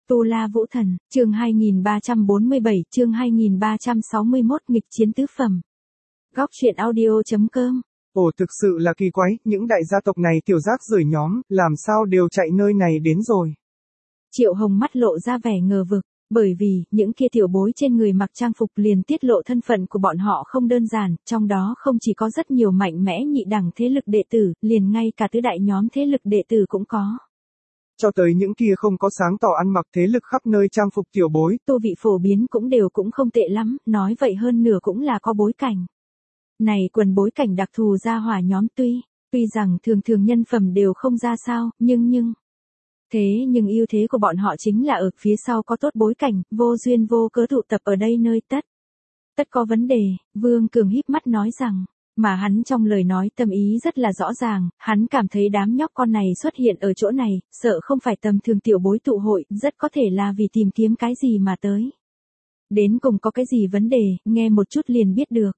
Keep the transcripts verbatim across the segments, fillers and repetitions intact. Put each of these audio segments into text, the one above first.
Tu La Vũ Thần, chương hai nghìn ba trăm bốn mươi bảy, chương hai nghìn ba trăm sáu mươi mốt, nghịch chiến tứ phẩm. Góc truyện audio chấm com. Ồ, thực sự là kỳ quái, những đại gia tộc này tiểu rác rưởi nhóm, làm sao đều chạy nơi này đến rồi. Triệu Hồng mắt lộ ra vẻ ngờ vực, bởi vì, những kia tiểu bối trên người mặc trang phục liền tiết lộ thân phận của bọn họ không đơn giản, trong đó không chỉ có rất nhiều mạnh mẽ nhị đẳng thế lực đệ tử, liền ngay cả tứ đại nhóm thế lực đệ tử cũng có. Cho tới những kia không có sáng tỏ ăn mặc thế lực khắp nơi trang phục tiểu bối. Tu vị phổ biến cũng đều cũng không tệ lắm, nói vậy hơn nửa cũng là có bối cảnh. Này quần bối cảnh đặc thù gia hỏa nhóm tuy, tuy rằng thường thường nhân phẩm đều không ra sao, nhưng nhưng. Thế nhưng ưu thế của bọn họ chính là ở phía sau có tốt bối cảnh, vô duyên vô cớ tụ tập ở đây nơi tất. Tất có vấn đề, Vương Cường híp mắt nói rằng, mà hắn trong lời nói tâm ý rất là rõ ràng, hắn cảm thấy đám nhóc con này xuất hiện ở chỗ này, sợ không phải tầm thường tiểu bối tụ hội, rất có thể là vì tìm kiếm cái gì mà tới. Đến cùng có cái gì vấn đề, nghe một chút liền biết được.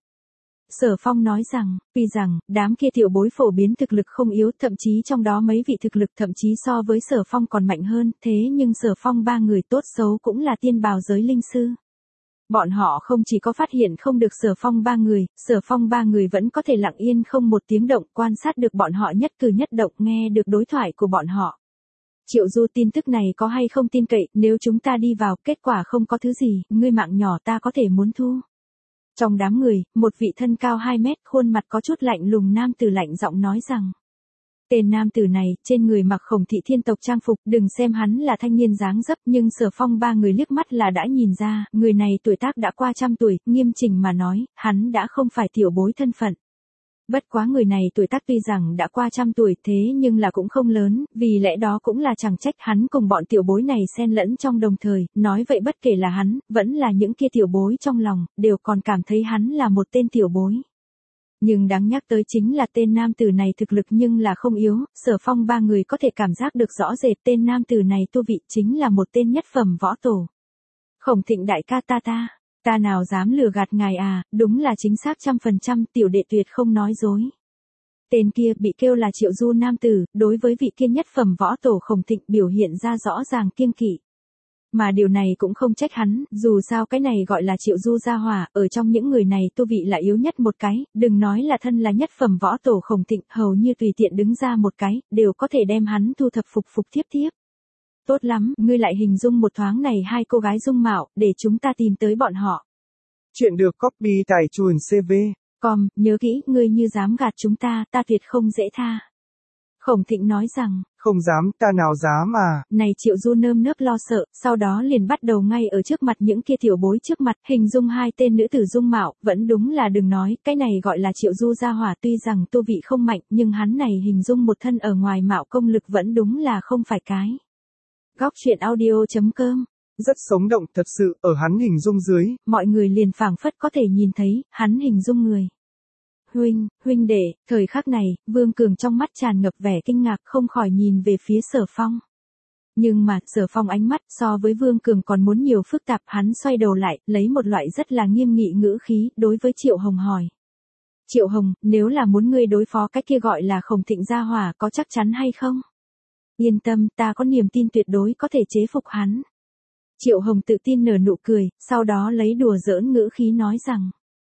Sở Phong nói rằng, tuy rằng, đám kia tiểu bối phổ biến thực lực không yếu, thậm chí trong đó mấy vị thực lực thậm chí so với Sở Phong còn mạnh hơn, thế nhưng Sở Phong ba người tốt xấu cũng là tiên bào giới linh sư. Bọn họ không chỉ có phát hiện không được Sở Phong ba người, Sở Phong ba người vẫn có thể lặng yên không một tiếng động quan sát được bọn họ nhất cử nhất động, nghe được đối thoại của bọn họ. Triệu Du, tin tức này có hay không tin cậy, nếu chúng ta đi vào, kết quả không có thứ gì, ngươi mạng nhỏ ta có thể muốn thu. Trong đám người, một vị thân cao hai mét, khuôn mặt có chút lạnh lùng nam tử lạnh giọng nói rằng. Tên nam tử này, trên người mặc Khổng Thị thiên tộc trang phục, đừng xem hắn là thanh niên dáng dấp, nhưng Sở Phong ba người liếc mắt là đã nhìn ra, người này tuổi tác đã qua trăm tuổi, nghiêm chỉnh mà nói, hắn đã không phải tiểu bối thân phận. Bất quá người này tuổi tác tuy rằng đã qua trăm tuổi thế nhưng là cũng không lớn, vì lẽ đó cũng là chẳng trách hắn cùng bọn tiểu bối này xen lẫn trong đồng thời, nói vậy bất kể là hắn, vẫn là những kia tiểu bối trong lòng, đều còn cảm thấy hắn là một tên tiểu bối. Nhưng đáng nhắc tới chính là tên nam tử này thực lực nhưng là không yếu, Sở Phong ba người có thể cảm giác được rõ rệt tên nam tử này tu vị chính là một tên nhất phẩm võ tổ. Khổng Thịnh đại ca ta ta. Ta nào dám lừa gạt ngài à, đúng là chính xác trăm phần trăm, tiểu đệ tuyệt không nói dối. Tên kia bị kêu là Triệu Du nam tử, đối với vị kia nhất phẩm võ tổ Khổng Thịnh biểu hiện ra rõ ràng kiêng kỵ. Mà điều này cũng không trách hắn, dù sao cái này gọi là Triệu Du gia hỏa, ở trong những người này tu vị là yếu nhất một cái, đừng nói là thân là nhất phẩm võ tổ Khổng Thịnh, hầu như tùy tiện đứng ra một cái, đều có thể đem hắn thu thập phục phục tiếp tiếp. Tốt lắm, ngươi lại hình dung một thoáng này hai cô gái dung mạo, để chúng ta tìm tới bọn họ. Chuyện được copy tại chuồn xê vê. Com, nhớ kỹ, ngươi như dám gạt chúng ta, ta tuyệt không dễ tha. Khổng Thịnh nói rằng, không dám, ta nào dám à. Này Triệu Du nơm nớp lo sợ, sau đó liền bắt đầu ngay ở trước mặt những kia tiểu bối trước mặt, hình dung hai tên nữ tử dung mạo, vẫn đúng là đừng nói, cái này gọi là Triệu Du gia hỏa tuy rằng tu vị không mạnh, nhưng hắn này hình dung một thân ở ngoài mạo công lực vẫn đúng là không phải cái. Góc truyện audio chấm com. Rất sống động thật sự, ở hắn hình dung dưới. Mọi người liền phảng phất có thể nhìn thấy, hắn hình dung người. Huynh, huynh đệ, thời khắc này, Vương Cường trong mắt tràn ngập vẻ kinh ngạc không khỏi nhìn về phía Sở Phong. Nhưng mà, Sở Phong ánh mắt so với Vương Cường còn muốn nhiều phức tạp, hắn xoay đầu lại, lấy một loại rất là nghiêm nghị ngữ khí, đối với Triệu Hồng hỏi. Triệu Hồng, nếu là muốn ngươi đối phó cái kia gọi là Khổng Thịnh gia hỏa có chắc chắn hay không? Yên tâm, ta có niềm tin tuyệt đối có thể chế phục hắn. Triệu Hồng tự tin nở nụ cười, sau đó lấy đùa giỡn ngữ khí nói rằng.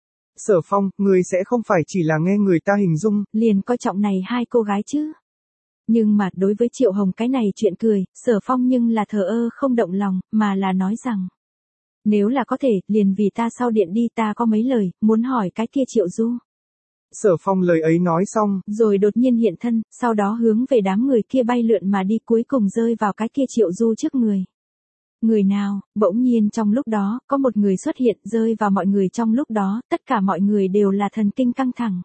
Sở Phong, ngươi sẽ không phải chỉ là nghe người ta hình dung, liền coi trọng này hai cô gái chứ. Nhưng mà đối với Triệu Hồng cái này chuyện cười, Sở Phong nhưng là thờ ơ không động lòng, mà là nói rằng. Nếu là có thể, liền vì ta sau điện đi ta có mấy lời, muốn hỏi cái kia Triệu Du. Sở Phong lời ấy nói xong, rồi đột nhiên hiện thân, sau đó hướng về đám người kia bay lượn mà đi cuối cùng rơi vào cái kia Triệu Du trước người. Người nào, bỗng nhiên trong lúc đó, có một người xuất hiện rơi vào mọi người trong lúc đó, tất cả mọi người đều là thần kinh căng thẳng.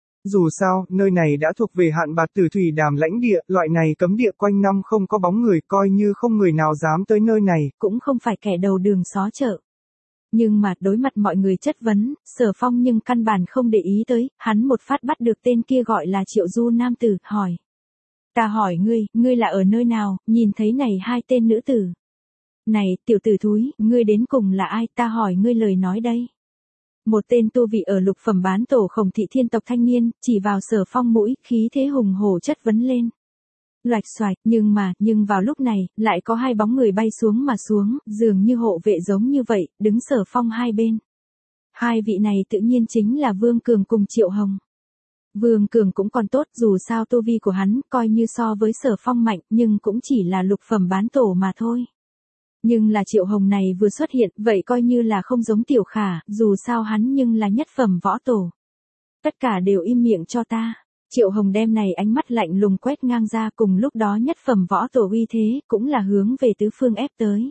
Dù sao, nơi này đã thuộc về Hạn Bạt Tử Thủy Đàm lãnh địa, loại này cấm địa quanh năm không có bóng người, coi như không người nào dám tới nơi này, cũng không phải kẻ đầu đường xó chợ. Nhưng mà đối mặt mọi người chất vấn, Sở Phong nhưng căn bản không để ý tới, hắn một phát bắt được tên kia gọi là Triệu Du nam tử, hỏi. Ta hỏi ngươi, ngươi là ở nơi nào, nhìn thấy này hai tên nữ tử. Này, tiểu tử thúi, ngươi đến cùng là ai, ta hỏi ngươi lời nói đây. Một tên tu vị ở lục phẩm bán tổ Khổng Thị thiên tộc thanh niên, chỉ vào Sở Phong mũi, khí thế hùng hổ chất vấn lên. loạch xoạch, nhưng mà, nhưng vào lúc này, lại có hai bóng người bay xuống mà xuống, dường như hộ vệ giống như vậy, đứng Sở Phong hai bên. Hai vị này tự nhiên chính là Vương Cường cùng Triệu Hồng. Vương Cường cũng còn tốt, dù sao tu vi của hắn, coi như so với Sở Phong mạnh, nhưng cũng chỉ là lục phẩm bán tổ mà thôi. Nhưng là Triệu Hồng này vừa xuất hiện, vậy coi như là không giống Tiểu Khả, dù sao hắn nhưng là nhất phẩm võ tổ. Tất cả đều im miệng cho ta. Triệu Hồng đem này ánh mắt lạnh lùng quét ngang ra, cùng lúc đó nhất phẩm võ tổ uy thế, cũng là hướng về tứ phương ép tới.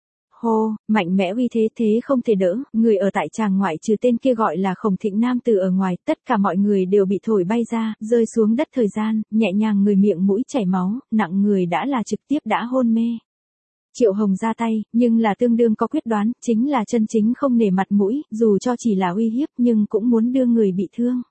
Hô, mạnh mẽ uy thế thế không thể đỡ, người ở tại tràng ngoại trừ tên kia gọi là Khổng Thịnh nam tử ở ngoài, tất cả mọi người đều bị thổi bay ra, rơi xuống đất thời gian, nhẹ nhàng người miệng mũi chảy máu, nặng người đã là trực tiếp đã hôn mê. Triệu Hồng ra tay, nhưng là tương đương có quyết đoán, chính là chân chính không nể mặt mũi, dù cho chỉ là uy hiếp nhưng cũng muốn đưa người bị thương.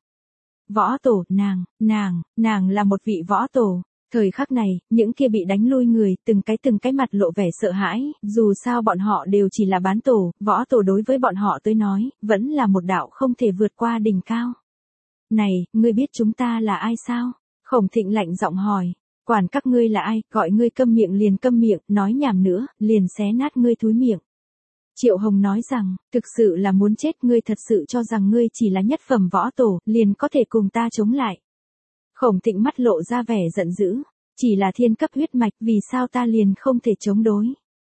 Võ tổ, nàng, nàng, nàng là một vị võ tổ. Thời khắc này, những kia bị đánh lui người, từng cái từng cái mặt lộ vẻ sợ hãi, dù sao bọn họ đều chỉ là bán tổ, võ tổ đối với bọn họ tới nói, vẫn là một đạo không thể vượt qua đỉnh cao. Này, ngươi biết chúng ta là ai sao? Khổng Thịnh lạnh giọng hỏi, quản các ngươi là ai, gọi ngươi câm miệng liền câm miệng, nói nhảm nữa, liền xé nát ngươi thúi miệng. Triệu Hồng nói rằng, thực sự là muốn chết, ngươi thật sự cho rằng ngươi chỉ là nhất phẩm võ tổ, liền có thể cùng ta chống lại. Khổng Thịnh mắt lộ ra vẻ giận dữ, chỉ là thiên cấp huyết mạch, vì sao ta liền không thể chống đối.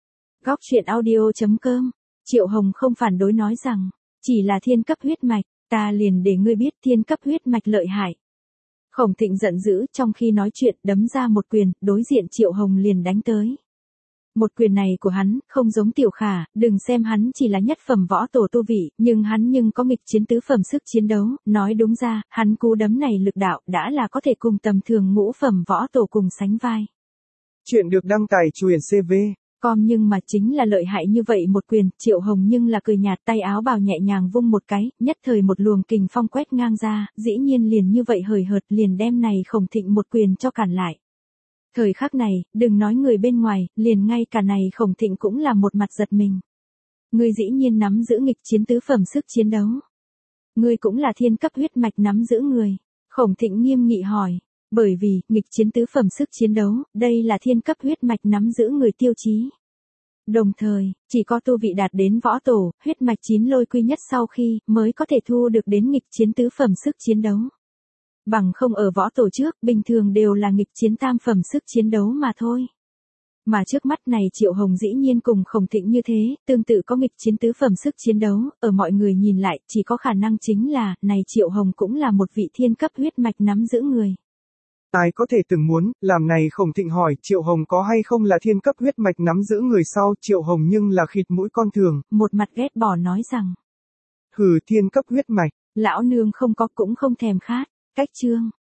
Góc truyện audio chấm com, Triệu Hồng không phản đối nói rằng, chỉ là thiên cấp huyết mạch, ta liền để ngươi biết thiên cấp huyết mạch lợi hại. Khổng Thịnh giận dữ, trong khi nói chuyện đấm ra một quyền, đối diện Triệu Hồng liền đánh tới. Một quyền này của hắn, không giống Tiểu Khả, đừng xem hắn chỉ là nhất phẩm võ tổ tu vị, nhưng hắn nhưng có nghịch chiến tứ phẩm sức chiến đấu, nói đúng ra, hắn cú đấm này lực đạo đã là có thể cùng tầm thường ngũ phẩm võ tổ cùng sánh vai. Chuyện được đăng tải truyện xê vê. Com nhưng mà chính là lợi hại như vậy một quyền, Triệu Hồng nhưng là cười nhạt, tay áo bào nhẹ nhàng vung một cái, nhất thời một luồng kình phong quét ngang ra, dĩ nhiên liền như vậy hời hợt liền đem này Khổng Thịnh một quyền cho cản lại. Thời khắc này, đừng nói người bên ngoài, liền ngay cả này Khổng Thịnh cũng là một mặt giật mình. Ngươi dĩ nhiên nắm giữ nghịch chiến tứ phẩm sức chiến đấu. Ngươi cũng là thiên cấp huyết mạch nắm giữ người. Khổng Thịnh nghiêm nghị hỏi, bởi vì, nghịch chiến tứ phẩm sức chiến đấu, đây là thiên cấp huyết mạch nắm giữ người tiêu chí. Đồng thời, chỉ có tu vị đạt đến võ tổ, huyết mạch chín lôi quy nhất sau khi, mới có thể thu được đến nghịch chiến tứ phẩm sức chiến đấu. Bằng không ở võ tổ trước, bình thường đều là nghịch chiến tam phẩm sức chiến đấu mà thôi. Mà trước mắt này Triệu Hồng dĩ nhiên cùng Khổng Thịnh như thế, tương tự có nghịch chiến tứ phẩm sức chiến đấu, ở mọi người nhìn lại, chỉ có khả năng chính là, này Triệu Hồng cũng là một vị thiên cấp huyết mạch nắm giữ người. Ai có thể từng muốn, làm này Khổng Thịnh hỏi Triệu Hồng có hay không là thiên cấp huyết mạch nắm giữ người sau, Triệu Hồng nhưng là khịt mũi con thường. Một mặt ghét bỏ nói rằng, hừ thiên cấp huyết mạch, lão nương không có cũng không thèm khát. Cách chương